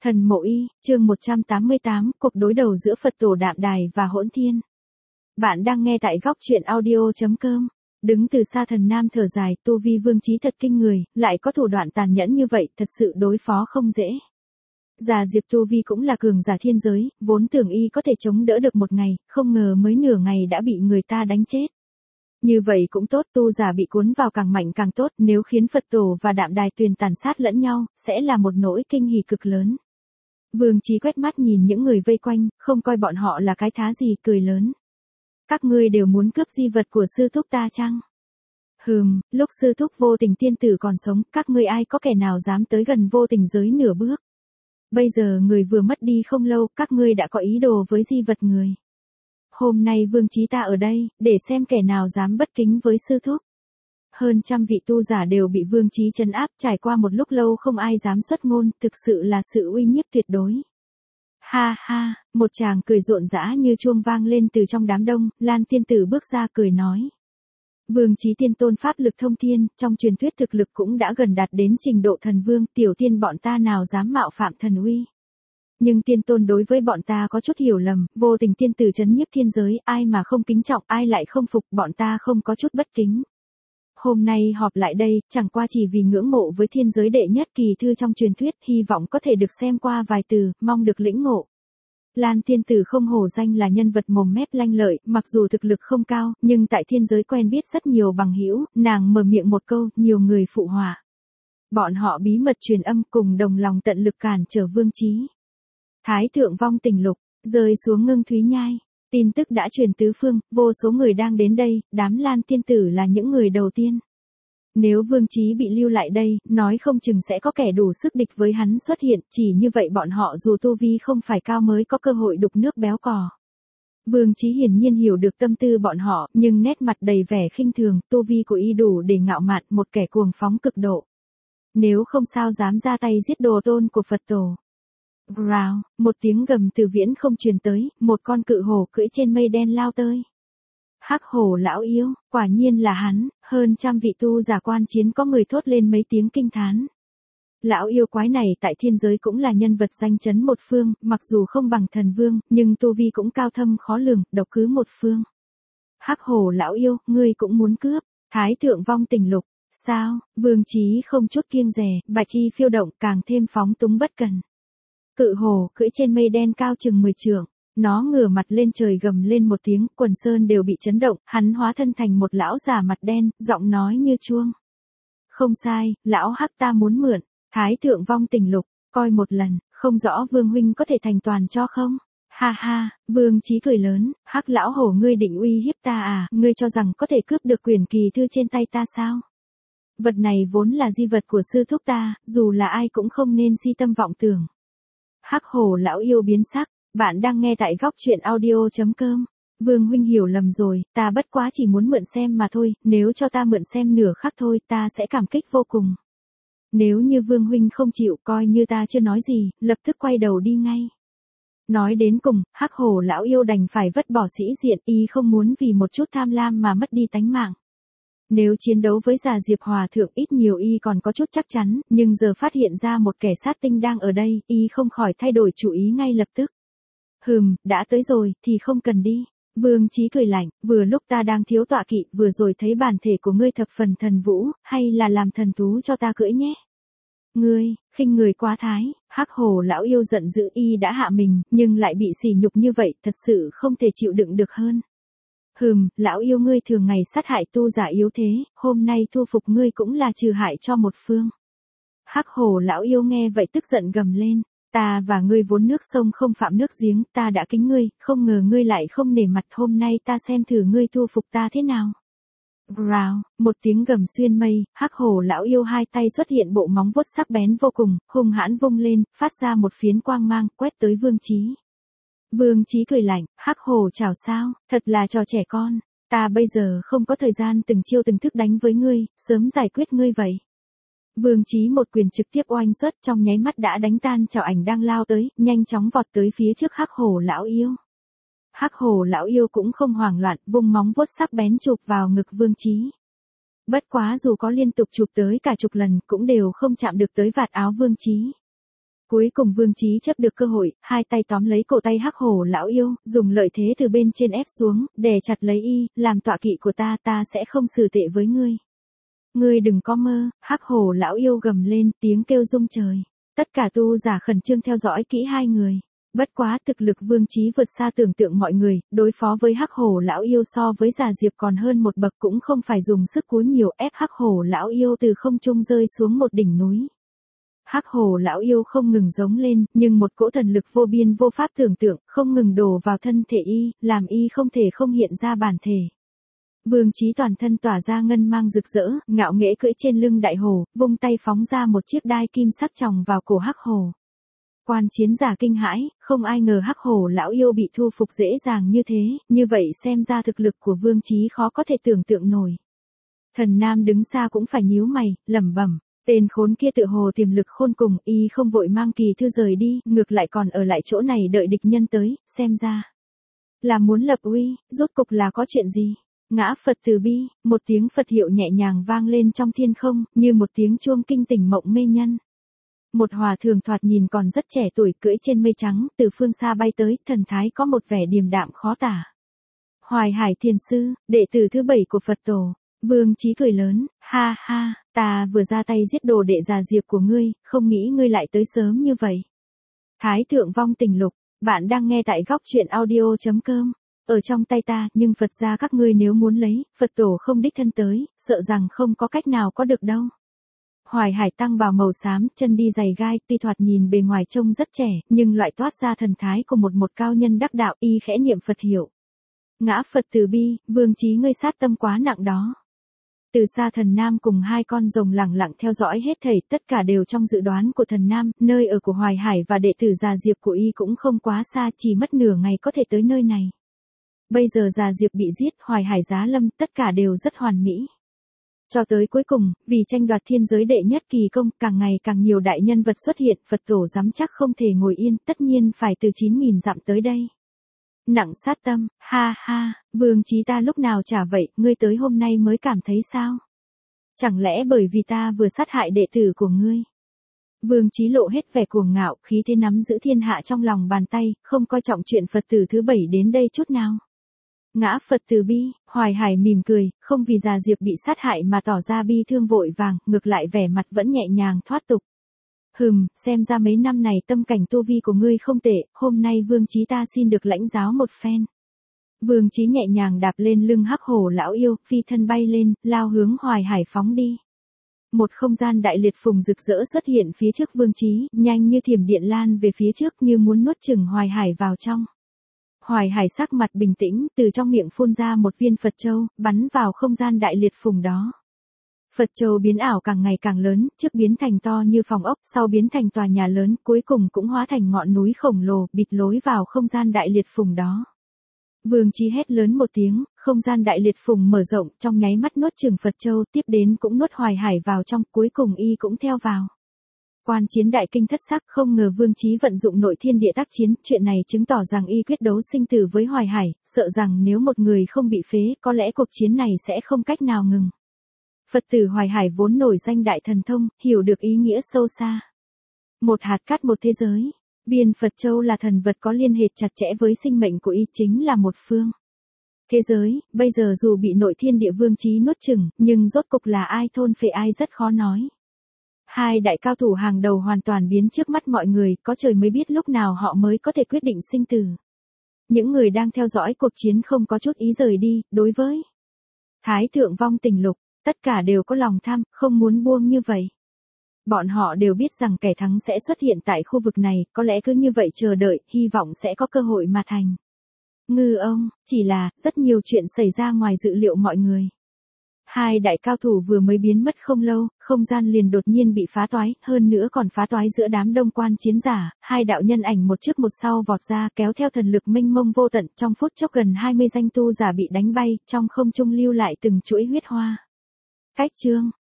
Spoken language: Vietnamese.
Thần Mộ Y, chương 188, cuộc đối đầu giữa Phật tổ Đạm Đài và Hỗn Thiên. Bạn đang nghe tại góc truyện audio.com. Đứng từ xa Thần Nam thở dài, tu vi vương trí thật kinh người, lại có thủ đoạn tàn nhẫn như vậy, thật sự đối phó không dễ. Già Diệp tu vi cũng là cường giả thiên giới, vốn tưởng y có thể chống đỡ được một ngày, không ngờ mới nửa ngày đã bị người ta đánh chết. Như vậy cũng tốt, tu giả bị cuốn vào càng mạnh càng tốt, nếu khiến Phật tổ và Đạm Đài tuyền tàn sát lẫn nhau, sẽ là một nỗi kinh hỉ cực lớn. Vương Chí quét mắt nhìn những người vây quanh, không coi bọn họ là cái thá gì, cười lớn. Các ngươi đều muốn cướp di vật của sư thúc ta chăng? Lúc sư thúc Vô Tình tiên tử còn sống, các ngươi ai có kẻ nào dám tới gần Vô Tình giới nửa bước. Bây giờ người vừa mất đi không lâu, các ngươi đã có ý đồ với di vật người. Hôm nay Vương Chí ta ở đây, để xem kẻ nào dám bất kính với sư thúc. Hơn trăm vị tu giả đều bị Vương Chí trấn áp, trải qua một lúc lâu không ai dám xuất ngôn, thực sự là sự uy nhiếp tuyệt đối. Ha ha, một tràng cười rộn rã như chuông vang lên từ trong đám đông, Lan tiên tử bước ra cười nói. Vương Chí tiên tôn pháp lực thông thiên, trong truyền thuyết thực lực cũng đã gần đạt đến trình độ thần vương, tiểu tiên bọn ta nào dám mạo phạm thần uy. Nhưng tiên tôn đối với bọn ta có chút hiểu lầm, Vô Tình tiên tử trấn nhiếp thiên giới, ai mà không kính trọng, ai lại không phục, bọn ta không có chút bất kính. Hôm nay họp lại đây, chẳng qua chỉ vì ngưỡng mộ với thiên giới đệ nhất kỳ thư trong truyền thuyết, hy vọng có thể được xem qua vài từ, mong được lĩnh ngộ. Lan tiên tử không hổ danh là nhân vật mồm mép lanh lợi, mặc dù thực lực không cao, nhưng tại thiên giới quen biết rất nhiều bằng hữu, nàng mở miệng một câu, nhiều người phụ họa. Bọn họ bí mật truyền âm cùng đồng lòng tận lực cản trở Vương Chí. Thái thượng vong tình lục, rơi xuống Ngưng Thúy Nhai. Tin tức đã truyền tứ phương, vô số người đang đến đây, đám Lan tiên tử là những người đầu tiên. Nếu Vương Chí bị lưu lại đây, nói không chừng sẽ có kẻ đủ sức địch với hắn xuất hiện, chỉ như vậy bọn họ dù tu vi không phải cao mới có cơ hội đục nước béo cò. Vương Chí hiển nhiên hiểu được tâm tư bọn họ, nhưng nét mặt đầy vẻ khinh thường, tu vi của y đủ để ngạo mạn, một kẻ cuồng phóng cực độ. Nếu không sao dám ra tay giết đồ tôn của Phật tổ. Growl, một tiếng gầm từ viễn không truyền tới, một con cự hổ cưỡi trên mây đen lao tới. Hắc hổ lão yêu, quả nhiên là hắn, hơn trăm vị tu giả quan chiến có người thốt lên mấy tiếng kinh thán. Lão yêu quái này tại thiên giới cũng là nhân vật danh chấn một phương, mặc dù không bằng thần vương, nhưng tu vi cũng cao thâm khó lường, độc cứ một phương. Hắc hổ lão yêu, ngươi cũng muốn cướp, Thái thượng vong tình lục, sao, Vương Chí không chút kiêng dè, bạch y phiêu động càng thêm phóng túng bất cần. Cự hổ cưỡi trên mây đen cao chừng 10 trượng, nó ngửa mặt lên trời gầm lên một tiếng, quần sơn đều bị chấn động, hắn hóa thân thành một lão già mặt đen, giọng nói như chuông. Không sai, lão hắc ta muốn mượn, Thái thượng vong tình lục, coi một lần, không rõ Vương huynh có thể thành toàn cho không? Ha ha, Vương Chí cười lớn, hắc lão hổ ngươi định uy hiếp ta à, ngươi cho rằng có thể cướp được quyển kỳ thư trên tay ta sao? Vật này vốn là di vật của sư thúc ta, dù là ai cũng không nên si tâm vọng tưởng. Hắc hổ lão yêu biến sắc, bạn đang nghe tại góc truyện audio.com. Vương huynh hiểu lầm rồi, ta bất quá chỉ muốn mượn xem mà thôi, nếu cho ta mượn xem nửa khắc thôi, ta sẽ cảm kích vô cùng. Nếu như Vương huynh không chịu, coi như ta chưa nói gì, lập tức quay đầu đi ngay. Nói đến cùng, hắc hổ lão yêu đành phải vứt bỏ sĩ diện, y không muốn vì một chút tham lam mà mất đi tánh mạng. Nếu chiến đấu với già Diệp Hòa thượng ít nhiều y còn có chút chắc chắn, nhưng giờ phát hiện ra một kẻ sát tinh đang ở đây, y không khỏi thay đổi chủ ý ngay lập tức. Đã tới rồi, thì không cần đi. Vương Chí cười lạnh, vừa lúc ta đang thiếu tọa kỵ, vừa rồi thấy bản thể của ngươi thập phần thần vũ, hay là làm thần thú cho ta cưỡi nhé. Ngươi, khinh người quá thái, hắc hổ lão yêu giận dữ, y đã hạ mình, nhưng lại bị sỉ nhục như vậy, thật sự không thể chịu đựng được hơn. Lão yêu ngươi thường ngày sát hại tu giả yếu thế, hôm nay thu phục ngươi cũng là trừ hại cho một phương. Hắc hổ lão yêu nghe vậy tức giận gầm lên, ta và ngươi vốn nước sông không phạm nước giếng, ta đã kính ngươi, không ngờ ngươi lại không nể mặt, hôm nay ta xem thử ngươi thu phục ta thế nào. Growl, một tiếng gầm xuyên mây, hắc hổ lão yêu hai tay xuất hiện bộ móng vuốt sắc bén vô cùng, hung hãn vung lên, phát ra một phiến quang mang, quét tới Vương Chí. Vương Chí cười lạnh, hắc hổ chào sao, thật là trò trẻ con, ta bây giờ không có thời gian từng chiêu từng thức đánh với ngươi, sớm giải quyết ngươi vậy. Vương Chí một quyền trực tiếp oanh xuất, trong nháy mắt đã đánh tan chảo ảnh đang lao tới, nhanh chóng vọt tới phía trước hắc hổ lão yêu. Hắc hổ lão yêu cũng không hoảng loạn, vung móng vuốt sắc bén chụp vào ngực Vương Chí. Bất quá dù có liên tục chụp tới cả chục lần, cũng đều không chạm được tới vạt áo Vương Chí. Cuối cùng Vương Chí chấp được cơ hội, hai tay tóm lấy cổ tay Hắc Hổ lão yêu, dùng lợi thế từ bên trên ép xuống, đè chặt lấy y, làm tọa kỵ của ta sẽ không xử tệ với ngươi. Ngươi đừng có mơ, Hắc Hổ lão yêu gầm lên, tiếng kêu rung trời. Tất cả tu giả khẩn trương theo dõi kỹ hai người. Bất quá thực lực Vương Chí vượt xa tưởng tượng mọi người, đối phó với Hắc Hổ lão yêu so với Già Diệp còn hơn một bậc, cũng không phải dùng sức cúi nhiều, ép Hắc Hổ lão yêu từ không trung rơi xuống một đỉnh núi. Hắc Hổ lão yêu không ngừng giống lên, nhưng một cỗ thần lực vô biên vô pháp tưởng tượng, không ngừng đổ vào thân thể y, làm y không thể không hiện ra bản thể. Vương Chí toàn thân tỏa ra ngân mang rực rỡ, ngạo nghễ cưỡi trên lưng đại hổ, vung tay phóng ra một chiếc đai kim sắc chòng vào cổ Hắc Hổ. Quan chiến giả kinh hãi, không ai ngờ Hắc Hổ lão yêu bị thu phục dễ dàng như thế, như vậy xem ra thực lực của Vương Chí khó có thể tưởng tượng nổi. Thần Nam đứng xa cũng phải nhíu mày, lẩm bẩm, tên khốn kia tự hồ tiềm lực khôn cùng, y không vội mang kỳ thư rời đi, ngược lại còn ở lại chỗ này đợi địch nhân tới, xem ra là muốn lập uy, rốt cục là có chuyện gì? Ngã Phật từ bi, một tiếng Phật hiệu nhẹ nhàng vang lên trong thiên không, như một tiếng chuông kinh tỉnh mộng mê nhân. Một hòa thượng thoạt nhìn còn rất trẻ tuổi cưỡi trên mây trắng, từ phương xa bay tới, thần thái có một vẻ điềm đạm khó tả. Hoài Hải Thiền Sư, đệ tử thứ 7 của Phật Tổ. Vương Chí cười lớn, ha ha, ta vừa ra tay giết đồ đệ Già Diệp của ngươi, không nghĩ ngươi lại tới sớm như vậy. Thái Thượng Vong Tình Lục, bạn đang nghe tại góc truyện audio.com. Ở trong tay ta, nhưng Phật gia các ngươi nếu muốn lấy, Phật Tổ không đích thân tới, sợ rằng không có cách nào có được đâu. Hoài Hải tăng bào màu xám, chân đi giày gai, tuy thoạt nhìn bề ngoài trông rất trẻ, nhưng loại toát ra thần thái của một cao nhân đắc đạo, y khẽ niệm Phật hiệu. Ngã Phật từ bi, Vương Chí ngươi sát tâm quá nặng đó. Từ xa Thần Nam cùng hai con rồng lẳng lặng theo dõi hết thảy, tất cả đều trong dự đoán của Thần Nam, nơi ở của Hoài Hải và đệ tử Già Diệp của y cũng không quá xa, chỉ mất nửa ngày có thể tới nơi này. Bây giờ Già Diệp bị giết, Hoài Hải giá lâm, tất cả đều rất hoàn mỹ. Cho tới cuối cùng, vì tranh đoạt thiên giới đệ nhất kỳ công, càng ngày càng nhiều đại nhân vật xuất hiện, Phật Tổ dám chắc không thể ngồi yên, tất nhiên phải từ 9.000 dặm tới đây. Nặng sát tâm, ha ha, Vương Chí ta lúc nào chả vậy, ngươi tới hôm nay mới cảm thấy sao? Chẳng lẽ bởi vì ta vừa sát hại đệ tử của ngươi? Vương Chí lộ hết vẻ cuồng ngạo, khí thế nắm giữ thiên hạ trong lòng bàn tay, không coi trọng chuyện Phật tử thứ 7 đến đây chút nào. Ngã Phật từ bi, Hoài Hải mỉm cười, không vì Già Diệp bị sát hại mà tỏ ra bi thương vội vàng, ngược lại vẻ mặt vẫn nhẹ nhàng thoát tục. Xem ra mấy năm này tâm cảnh tu vi của ngươi không tệ, hôm nay Vương Chí ta xin được lãnh giáo một phen. Vương Chí nhẹ nhàng đạp lên lưng Hắc Hổ lão yêu, phi thân bay lên, lao hướng Hoài Hải phóng đi. Một không gian đại liệt phùng rực rỡ xuất hiện phía trước Vương Chí, nhanh như thiểm điện lan về phía trước như muốn nuốt chửng Hoài Hải vào trong. Hoài Hải sắc mặt bình tĩnh, từ trong miệng phun ra một viên Phật châu, bắn vào không gian đại liệt phùng đó. Phật châu biến ảo càng ngày càng lớn, trước biến thành to như phòng ốc, sau biến thành tòa nhà lớn, cuối cùng cũng hóa thành ngọn núi khổng lồ, bịt lối vào không gian đại liệt phùng đó. Vương Chí hét lớn một tiếng, không gian đại liệt phùng mở rộng, trong nháy mắt nuốt chửng Phật châu, tiếp đến cũng nuốt Hoài Hải vào trong, cuối cùng y cũng theo vào. Quan chiến đại kinh thất sắc, không ngờ Vương Chí vận dụng nội thiên địa tác chiến, chuyện này chứng tỏ rằng y quyết đấu sinh tử với Hoài Hải, sợ rằng nếu một người không bị phế, có lẽ cuộc chiến này sẽ không cách nào ngừng. Phật tử Hoài Hải vốn nổi danh đại thần thông, hiểu được ý nghĩa sâu xa. Một hạt cát một thế giới, viên Phật Châu là thần vật có liên hệ chặt chẽ với sinh mệnh của y, chính là một phương thế giới, bây giờ dù bị nội thiên địa Vương Chí nuốt chửng, nhưng rốt cục là ai thôn phệ ai rất khó nói. Hai đại cao thủ hàng đầu hoàn toàn biến trước mắt mọi người, có trời mới biết lúc nào họ mới có thể quyết định sinh tử. Những người đang theo dõi cuộc chiến không có chút ý rời đi, đối với Thái Thượng Vong Tình Lục, tất cả đều có lòng tham, không muốn buông như vậy. Bọn họ đều biết rằng kẻ thắng sẽ xuất hiện tại khu vực này, có lẽ cứ như vậy chờ đợi, hy vọng sẽ có cơ hội mà thành. Ngư ông, chỉ là, rất nhiều chuyện xảy ra ngoài dự liệu mọi người. Hai đại cao thủ vừa mới biến mất không lâu, không gian liền đột nhiên bị phá toái, hơn nữa còn phá toái giữa đám đông quan chiến giả, hai đạo nhân ảnh một trước một sau vọt ra, kéo theo thần lực mênh mông vô tận, trong phút chốc gần 20 danh tu giả bị đánh bay, trong không trung lưu lại từng chuỗi huyết hoa. Cách chương